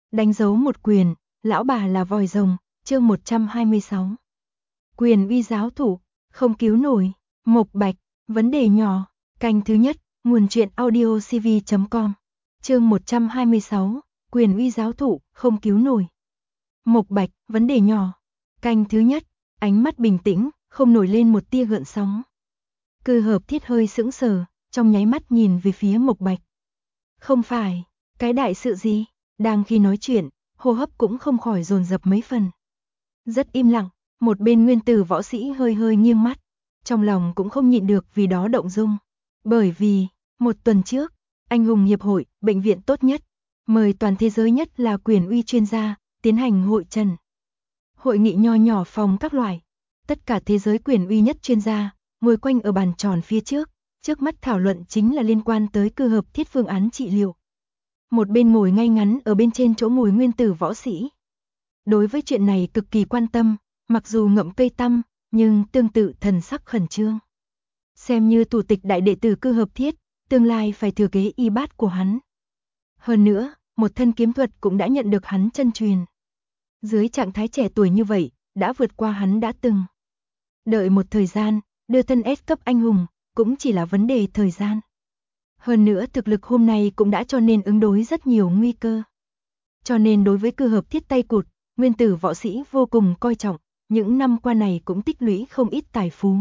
Đánh dấu một quyền, lão bà là vòi rồng, chương 126. Quyền uy giáo thủ, không cứu nổi, Mộc Bạch, vấn đề nhỏ, canh thứ nhất, nguồn truyện audio cv.com. Chương 126, quyền uy giáo thủ, không cứu nổi. Mộc Bạch, vấn đề nhỏ, canh thứ nhất, ánh mắt bình tĩnh, không nổi lên một tia gợn sóng. Cư Hợp Thiết hơi sững sờ, trong nháy mắt nhìn về phía Mộc Bạch. Không phải, cái đại sự gì? Đang khi nói chuyện, hô hấp cũng không khỏi dồn dập mấy phần. Rất im lặng, một bên Nguyên Tử võ sĩ hơi hơi nghiêng mắt, trong lòng cũng không nhịn được vì đó động dung. Bởi vì, một tuần trước, Anh hùng hiệp hội, bệnh viện tốt nhất, mời toàn thế giới nhất là quyền uy chuyên gia, tiến hành hội trần. Hội nghị nho nhỏ phòng các loại, tất cả thế giới quyền uy nhất chuyên gia, ngồi quanh ở bàn tròn phía trước mắt thảo luận chính là liên quan tới Cư Hợp Thiết phương án trị liệu. Một bên ngồi ngay ngắn ở bên trên chỗ ngồi Nguyên Tử võ sĩ. Đối với chuyện này cực kỳ quan tâm, mặc dù ngậm cây tăm, nhưng tương tự thần sắc khẩn trương. Xem như thủ tịch đại đệ tử Cư Hợp Thiết, tương lai phải thừa kế y bát của hắn. Hơn nữa, một thân kiếm thuật cũng đã nhận được hắn chân truyền. Dưới trạng thái trẻ tuổi như vậy, đã vượt qua hắn đã từng. Đợi một thời gian, đưa thân S cấp anh hùng, cũng chỉ là vấn đề thời gian. Hơn nữa thực lực hôm nay cũng đã cho nên ứng đối rất nhiều nguy cơ. Cho nên đối với Cư Hợp Thiết tay cụt, Nguyên Tử võ sĩ vô cùng coi trọng, những năm qua này cũng tích lũy không ít tài phú.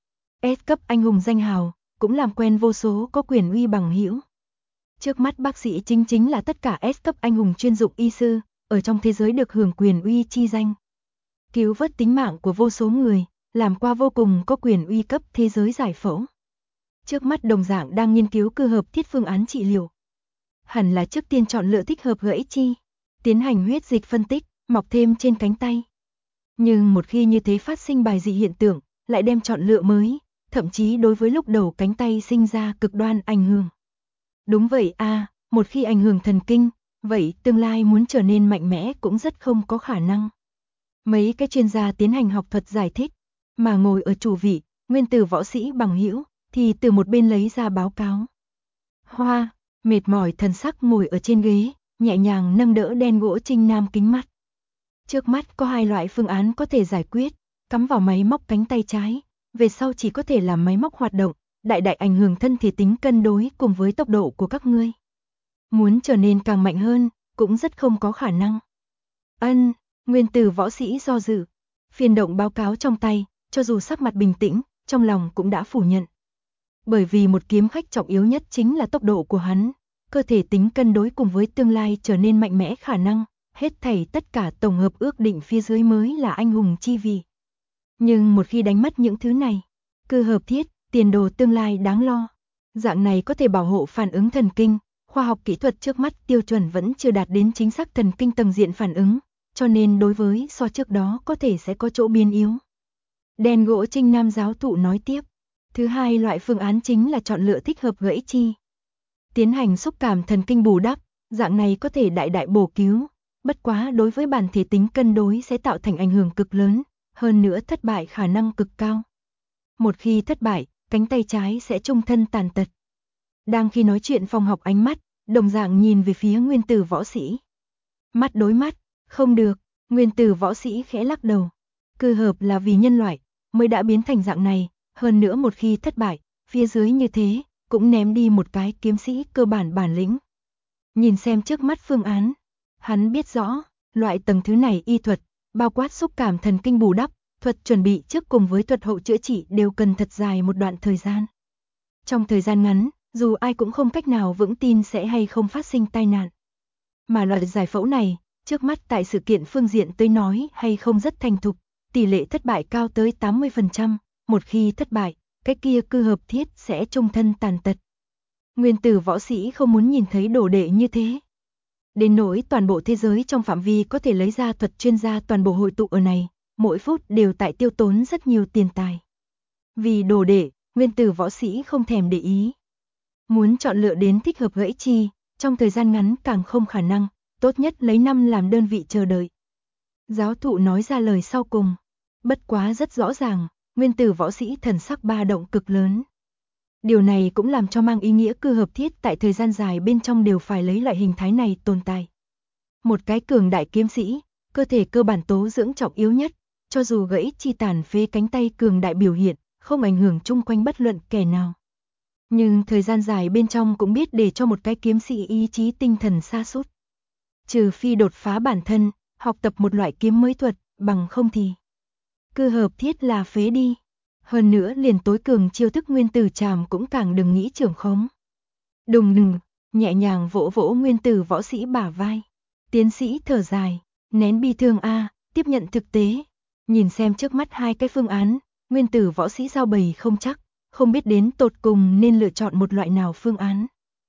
S cấp anh hùng danh hào, cũng làm quen vô số có quyền uy bằng hữu. Trước mắt bác sĩ chính là tất cả S cấp anh hùng chuyên dụng y sư, ở trong thế giới được hưởng quyền uy chi danh. Cứu vớt tính mạng của vô số người, làm qua vô cùng có quyền uy cấp thế giới giải phẫu. Trước mắt đồng dạng đang nghiên cứu Cư Hợp Thiết phương án trị liệu. Hẳn là trước tiên chọn lựa thích hợp gãy chi, tiến hành huyết dịch phân tích, mọc thêm trên cánh tay. Nhưng một khi như thế phát sinh bài dị hiện tượng, lại đem chọn lựa mới, thậm chí đối với lúc đầu cánh tay sinh ra cực đoan ảnh hưởng. Đúng vậy một khi ảnh hưởng thần kinh, vậy tương lai muốn trở nên mạnh mẽ cũng rất không có khả năng. Mấy cái chuyên gia tiến hành học thuật giải thích, mà ngồi ở chủ vị, Nguyên Tử võ sĩ bằng hữu thì từ một bên lấy ra báo cáo. Hoa, mệt mỏi thần sắc ngồi ở trên ghế, nhẹ nhàng nâng đỡ đen gỗ trinh nam kính mắt. Trước mắt có hai loại phương án có thể giải quyết, cắm vào máy móc cánh tay trái, về sau chỉ có thể làm máy móc hoạt động, đại ảnh hưởng thân thể tính cân đối cùng với tốc độ của các ngươi. Muốn trở nên càng mạnh hơn, cũng rất không có khả năng. Nguyên Tử võ sĩ do dự, phiên động báo cáo trong tay, cho dù sắc mặt bình tĩnh, trong lòng cũng đã phủ nhận. Bởi vì một kiếm khách trọng yếu nhất chính là tốc độ của hắn, cơ thể tính cân đối cùng với tương lai trở nên mạnh mẽ khả năng, hết thảy tất cả tổng hợp ước định phía dưới mới là anh hùng chi vì. Nhưng một khi đánh mất những thứ này, Cư Hợp Thiết, tiền đồ tương lai đáng lo. Dạng này có thể bảo hộ phản ứng thần kinh, khoa học kỹ thuật trước mắt tiêu chuẩn vẫn chưa đạt đến chính xác thần kinh tầng diện phản ứng, cho nên đối với so trước đó có thể sẽ có chỗ biến yếu. Đen gỗ trinh nam giáo thụ nói tiếp. Thứ hai loại phương án chính là chọn lựa thích hợp gãy chi. Tiến hành xúc cảm thần kinh bù đắp, dạng này có thể đại bổ cứu, bất quá đối với bản thể tính cân đối sẽ tạo thành ảnh hưởng cực lớn, hơn nữa thất bại khả năng cực cao. Một khi thất bại, cánh tay trái sẽ trung thân tàn tật. Đang khi nói chuyện phòng học ánh mắt, đồng dạng nhìn về phía Nguyên Tử võ sĩ. Mắt đối mắt, không được, Nguyên Tử võ sĩ khẽ lắc đầu. Cư Hợp là vì nhân loại, mới đã biến thành dạng này. Hơn nữa một khi thất bại, phía dưới như thế, cũng ném đi một cái kiếm sĩ cơ bản bản lĩnh. Nhìn xem trước mắt phương án, hắn biết rõ, loại tầng thứ này y thuật, bao quát xúc cảm thần kinh bù đắp, thuật chuẩn bị trước cùng với thuật hậu chữa trị đều cần thật dài một đoạn thời gian. Trong thời gian ngắn, dù ai cũng không cách nào vững tin sẽ hay không phát sinh tai nạn. Mà loại giải phẫu này, trước mắt tại sự kiện phương diện tới nói hay không rất thành thục, tỷ lệ thất bại cao tới 80%. Một khi thất bại, cái kia Cư Hợp Thiết sẽ trung thân tàn tật. Nguyên Tử võ sĩ không muốn nhìn thấy đồ đệ như thế. Đến nỗi toàn bộ thế giới trong phạm vi có thể lấy ra thuật chuyên gia toàn bộ hội tụ ở này, mỗi phút đều tại tiêu tốn rất nhiều tiền tài. Vì đồ đệ, Nguyên Tử võ sĩ không thèm để ý. Muốn chọn lựa đến thích hợp gãy chi, trong thời gian ngắn càng không khả năng, tốt nhất lấy năm làm đơn vị chờ đợi. Giáo thụ nói ra lời sau cùng, bất quá rất rõ ràng. Nguyên Tử võ sĩ thần sắc ba động cực lớn. Điều này cũng làm cho mang ý nghĩa Cư Hợp Thiết tại thời gian dài bên trong đều phải lấy loại hình thái này tồn tại. Một cái cường đại kiếm sĩ, cơ thể cơ bản tố dưỡng trọng yếu nhất, cho dù gãy chi tàn phế cánh tay cường đại biểu hiện, không ảnh hưởng chung quanh bất luận kẻ nào. Nhưng thời gian dài bên trong cũng biết để cho một cái kiếm sĩ ý chí tinh thần sa sút. Trừ phi đột phá bản thân, học tập một loại kiếm mới thuật, bằng không thì cư hợp thiết là phế đi. Hơn nữa liền tối cường chiêu thức nguyên tử trảm cũng càng đừng nghĩ trưởng khống. Đùng đùng, nhẹ nhàng vỗ vỗ nguyên tử võ sĩ bả vai. Tiến sĩ thở dài, nén bi thương tiếp nhận thực tế. Nhìn xem trước mắt hai cái phương án, nguyên tử võ sĩ giao bày không chắc, không biết đến tột cùng nên lựa chọn một loại nào phương án.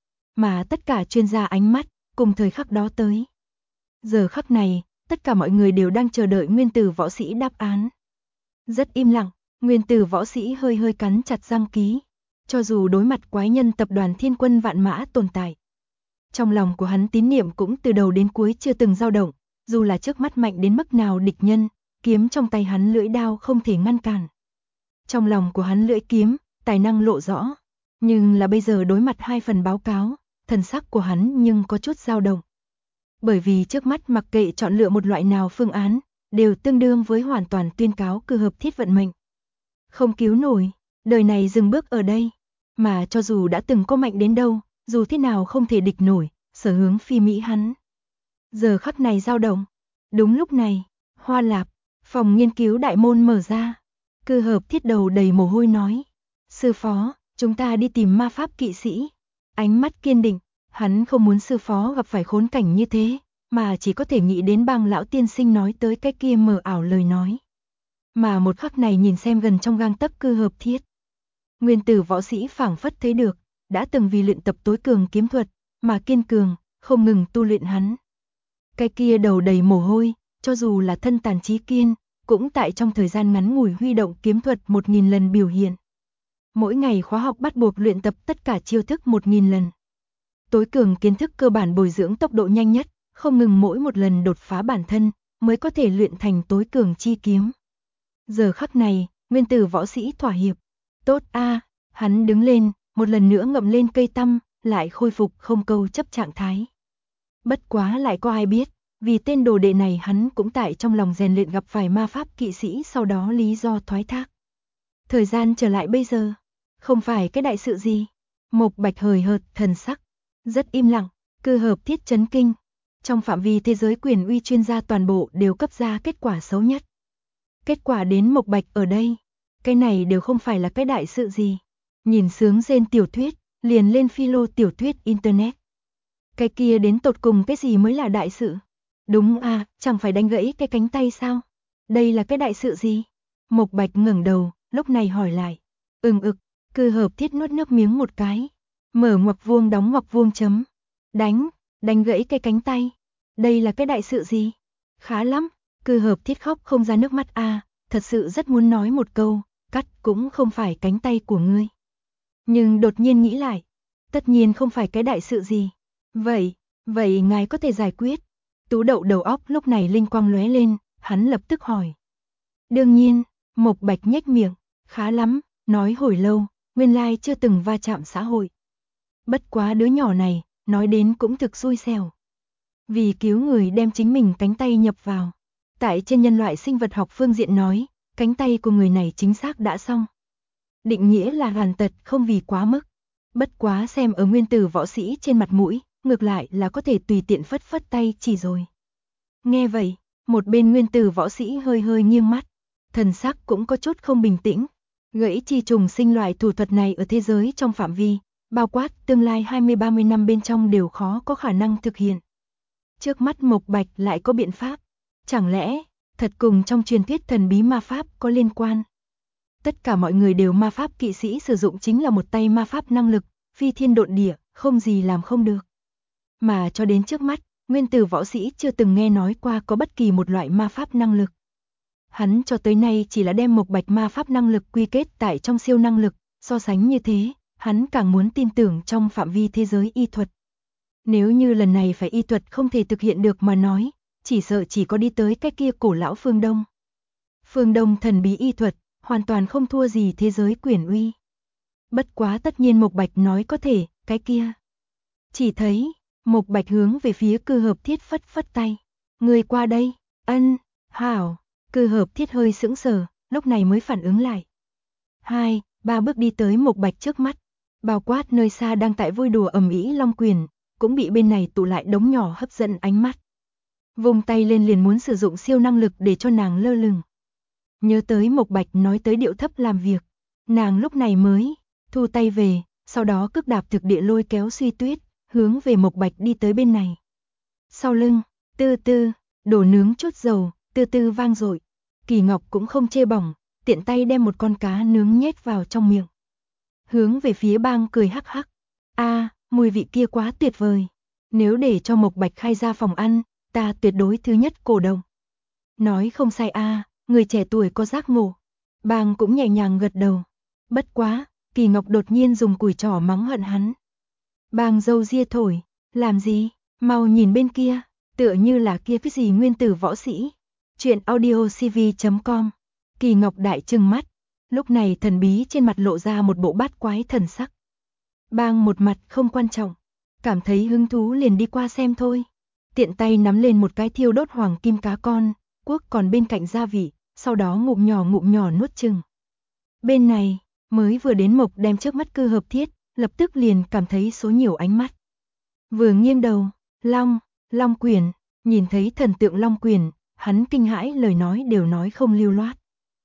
Mà tất cả chuyên gia ánh mắt, cùng thời khắc đó tới. Giờ khắc này, tất cả mọi người đều đang chờ đợi nguyên tử võ sĩ đáp án. Rất im lặng, nguyên tử võ sĩ hơi hơi cắn chặt răng ký. Cho dù đối mặt quái nhân tập đoàn thiên quân vạn mã tồn tại. Trong lòng của hắn tín niệm cũng từ đầu đến cuối chưa từng dao động, dù là trước mắt mạnh đến mức nào địch nhân, kiếm trong tay hắn lưỡi đao không thể ngăn cản. Trong lòng của hắn lưỡi kiếm, tài năng lộ rõ, nhưng là bây giờ đối mặt hai phần báo cáo, thần sắc của hắn nhưng có chút dao động. Bởi vì trước mắt mặc kệ chọn lựa một loại nào phương án, đều tương đương với hoàn toàn tuyên cáo cư hợp thiết vận mệnh. Không cứu nổi, đời này dừng bước ở đây, mà cho dù đã từng có mạnh đến đâu, dù thế nào không thể địch nổi, sở hướng phi mỹ hắn. Giờ khắc này dao động. Đúng lúc này, Hoa Lạp, phòng nghiên cứu đại môn mở ra. Cư hợp thiết đầu đầy mồ hôi nói. Sư phó, chúng ta đi tìm ma pháp kỵ sĩ. Ánh mắt kiên định, hắn không muốn sư phó gặp phải khốn cảnh như thế, mà chỉ có thể nghĩ đến bang lão tiên sinh nói tới cái kia mờ ảo lời nói. Mà một khắc này nhìn xem gần trong gang tấc cư hợp thiết. Nguyên tử võ sĩ phảng phất thấy được, đã từng vì luyện tập tối cường kiếm thuật, mà kiên cường, không ngừng tu luyện hắn. Cái kia đầu đầy mồ hôi, cho dù là thân tàn trí kiên, cũng tại trong thời gian ngắn ngủi huy động kiếm thuật 1000 lần biểu hiện. Mỗi ngày khóa học bắt buộc luyện tập tất cả chiêu thức 1000 lần. Tối cường kiến thức cơ bản bồi dưỡng tốc độ nhanh nhất, không ngừng mỗi một lần đột phá bản thân, mới có thể luyện thành tối cường chi kiếm. Giờ khắc này, nguyên tử võ sĩ thỏa hiệp. Tốt hắn đứng lên, một lần nữa ngậm lên cây tăm, lại khôi phục không câu chấp trạng thái. Bất quá lại có ai biết, vì tên đồ đệ này hắn cũng tại trong lòng rèn luyện gặp phải ma pháp kỵ sĩ sau đó lý do thoái thác. Thời gian trở lại bây giờ, không phải cái đại sự gì. Mộc Bạch hời hợt thần sắc, rất im lặng, cư hợp thiết chấn kinh. Trong phạm vi thế giới quyền uy chuyên gia toàn bộ đều cấp ra kết quả xấu nhất. Kết quả đến Mộc Bạch ở đây, cái này đều không phải là cái đại sự gì. Nhìn sướng rên tiểu thuyết, liền lên philo tiểu thuyết internet. Cái kia đến tột cùng cái gì mới là đại sự? Đúng chẳng phải đánh gãy cái cánh tay sao? Đây là cái đại sự gì? Mộc Bạch ngẩng đầu, lúc này hỏi lại. Cư hợp thiết nuốt nước miếng một cái. Mở ngoặc vuông đóng ngoặc vuông chấm. Đánh gãy cái cánh tay. Đây là cái đại sự gì? Khá lắm, cư hợp thiết khóc không ra nước mắt thật sự rất muốn nói một câu, cắt cũng không phải cánh tay của ngươi. Nhưng đột nhiên nghĩ lại, tất nhiên không phải cái đại sự gì. Vậy ngài có thể giải quyết? Tú Đậu đầu óc lúc này linh quang lóe lên, hắn lập tức hỏi. Đương nhiên, Mộc Bạch nhếch miệng, khá lắm, nói hồi lâu, nguyên lai chưa từng va chạm xã hội. Bất quá đứa nhỏ này, nói đến cũng thực xui xẻo. Vì cứu người đem chính mình cánh tay nhập vào. Tại trên nhân loại sinh vật học phương diện nói, cánh tay của người này chính xác đã xong. Định nghĩa là hoàn tật không vì quá mức. Bất quá xem ở nguyên tử võ sĩ trên mặt mũi, ngược lại là có thể tùy tiện phất phất tay chỉ rồi. Nghe vậy, một bên nguyên tử võ sĩ hơi hơi nghiêng mắt, thần sắc cũng có chút không bình tĩnh. Gãy chi trùng sinh loại thủ thuật này ở thế giới trong phạm vi, bao quát tương lai 20-30 năm bên trong đều khó có khả năng thực hiện. Trước mắt Mộc Bạch lại có biện pháp. Chẳng lẽ, thật cùng trong truyền thuyết thần bí ma pháp có liên quan? Tất cả mọi người đều ma pháp kỵ sĩ sử dụng chính là một tay ma pháp năng lực, phi thiên độn địa, không gì làm không được. Mà cho đến trước mắt, nguyên tử võ sĩ chưa từng nghe nói qua có bất kỳ một loại ma pháp năng lực. Hắn cho tới nay chỉ là đem Mộc Bạch ma pháp năng lực quy kết tại trong siêu năng lực, so sánh như thế, hắn càng muốn tin tưởng trong phạm vi thế giới y thuật. Nếu như lần này phải y thuật không thể thực hiện được mà nói, chỉ sợ chỉ có đi tới cái kia cổ lão phương Đông. Phương Đông thần bí y thuật, hoàn toàn không thua gì thế giới quyền uy. Bất quá tất nhiên Mộc Bạch nói có thể, cái kia. Chỉ thấy, Mộc Bạch hướng về phía Cư Hợp Thiết phất phất tay. Người qua đây, ân, hảo, Cư Hợp Thiết hơi sững sờ, lúc này mới phản ứng lại. 2, 3 bước đi tới Mộc Bạch trước mắt, bao quát nơi xa đang tại vui đùa ầm ĩ Long Quyền, cũng bị bên này tụ lại đống nhỏ hấp dẫn ánh mắt. Vung tay lên liền muốn sử dụng siêu năng lực để cho nàng lơ lửng. Nhớ tới Mộc Bạch nói tới điệu thấp làm việc, nàng lúc này mới thu tay về, sau đó cước đạp thực địa lôi kéo Suy Tuyết, hướng về Mộc Bạch đi tới bên này. Sau lưng, tư tư, đổ nướng chút dầu, tư tư vang dội. Kỳ Ngọc cũng không chê bỏng, tiện tay đem một con cá nướng nhét vào trong miệng. Hướng về phía Bang cười hắc hắc. Mùi vị kia quá tuyệt vời. Nếu để cho Mộc Bạch khai ra phòng ăn, ta tuyệt đối thứ nhất cổ động. Nói không sai người trẻ tuổi có giác ngộ. Bang cũng nhẹ nhàng gật đầu. Bất quá, Kỳ Ngọc đột nhiên dùng cùi trỏ mắng hận hắn. Bang râu ria thổi, làm gì, mau nhìn bên kia, tựa như là kia cái gì nguyên tử võ sĩ. Chuyện audiocv.com. Kỳ Ngọc đại trừng mắt, lúc này thần bí trên mặt lộ ra một bộ bát quái thần sắc. Bang một mặt không quan trọng, cảm thấy hứng thú liền đi qua xem thôi. Tiện tay nắm lên một cái thiêu đốt hoàng kim cá con, cuốc còn bên cạnh gia vị, sau đó ngụm nhỏ nuốt chừng. Bên này, mới vừa đến Mộc đem trước mắt Cư Hợp Thiết, lập tức liền cảm thấy số nhiều ánh mắt. Vừa nghiêng đầu, Long Quyền, nhìn thấy thần tượng Long Quyền, hắn kinh hãi lời nói đều nói không lưu loát.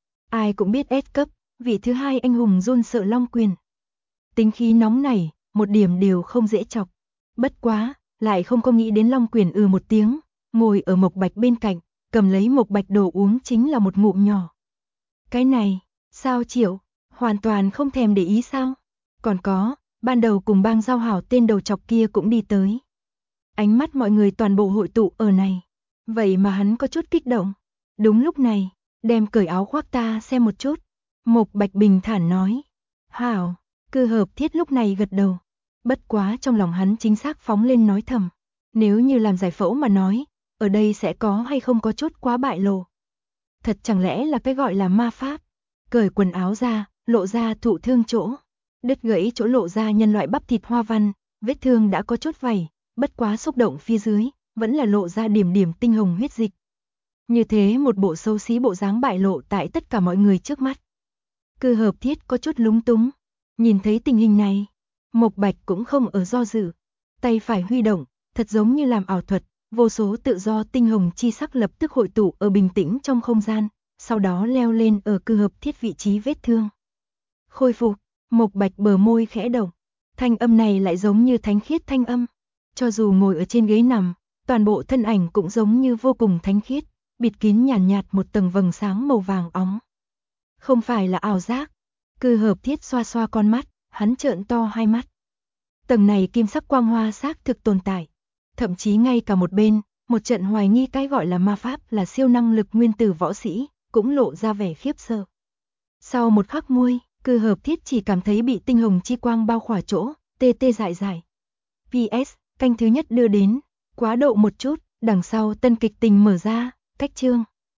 Ai cũng biết S cấp, vị thứ hai anh hùng run sợ Long Quyền. Tính khí nóng này, một điểm đều không dễ chọc. Bất quá, lại không có nghĩ đến Long Quyền một tiếng, ngồi ở Mộc Bạch bên cạnh, cầm lấy Mộc Bạch đồ uống chính là một ngụm nhỏ. Cái này, sao chịu, hoàn toàn không thèm để ý sao? Còn có, ban đầu cùng Bang giao hảo tên đầu chọc kia cũng đi tới. Ánh mắt mọi người toàn bộ hội tụ ở này. Vậy mà hắn có chút kích động. Đúng lúc này, đem cởi áo khoác ta xem một chút. Mộc Bạch bình thản nói. Hảo, Cư Hợp Thiết lúc này gật đầu. Bất quá trong lòng hắn chính xác phóng lên nói thầm. Nếu như làm giải phẫu mà nói, ở đây sẽ có hay không có chút quá bại lộ. Thật chẳng lẽ là cái gọi là ma pháp. Cởi quần áo ra, lộ ra thụ thương chỗ. Đứt gãy chỗ lộ ra nhân loại bắp thịt hoa văn, vết thương đã có chút vảy, bất quá xúc động phía dưới, vẫn là lộ ra điểm điểm tinh hồng huyết dịch. Như thế một bộ xấu xí bộ dáng bại lộ tại tất cả mọi người trước mắt. Cư Hợp Thiết có chút lúng túng, nhìn thấy tình hình này, Mộc Bạch cũng không ở do dự, tay phải huy động, thật giống như làm ảo thuật, vô số tự do tinh hồng chi sắc lập tức hội tụ ở bình tĩnh trong không gian, sau đó leo lên ở Cư Hợp Thiết vị trí vết thương. Khôi phục, Mộc Bạch bờ môi khẽ động, thanh âm này lại giống như thánh khiết thanh âm, cho dù ngồi ở trên ghế nằm, toàn bộ thân ảnh cũng giống như vô cùng thánh khiết, bịt kín nhàn nhạt một tầng vầng sáng màu vàng óng. Không phải là ảo giác. Cư Hợp Thiết xoa xoa con mắt, hắn trợn to hai mắt. Tầng này kim sắc quang hoa xác thực tồn tại, thậm chí ngay cả một bên, một trận hoài nghi cái gọi là ma pháp là siêu năng lực nguyên tử võ sĩ, cũng lộ ra vẻ khiếp sợ. Sau một khắc nguôi, Cư Hợp Thiết chỉ cảm thấy bị tinh hồng chi quang bao khỏa chỗ, tê tê dại dại. PS, canh thứ nhất đưa đến, quá độ một chút, đằng sau tân kịch tình mở ra, cách chương.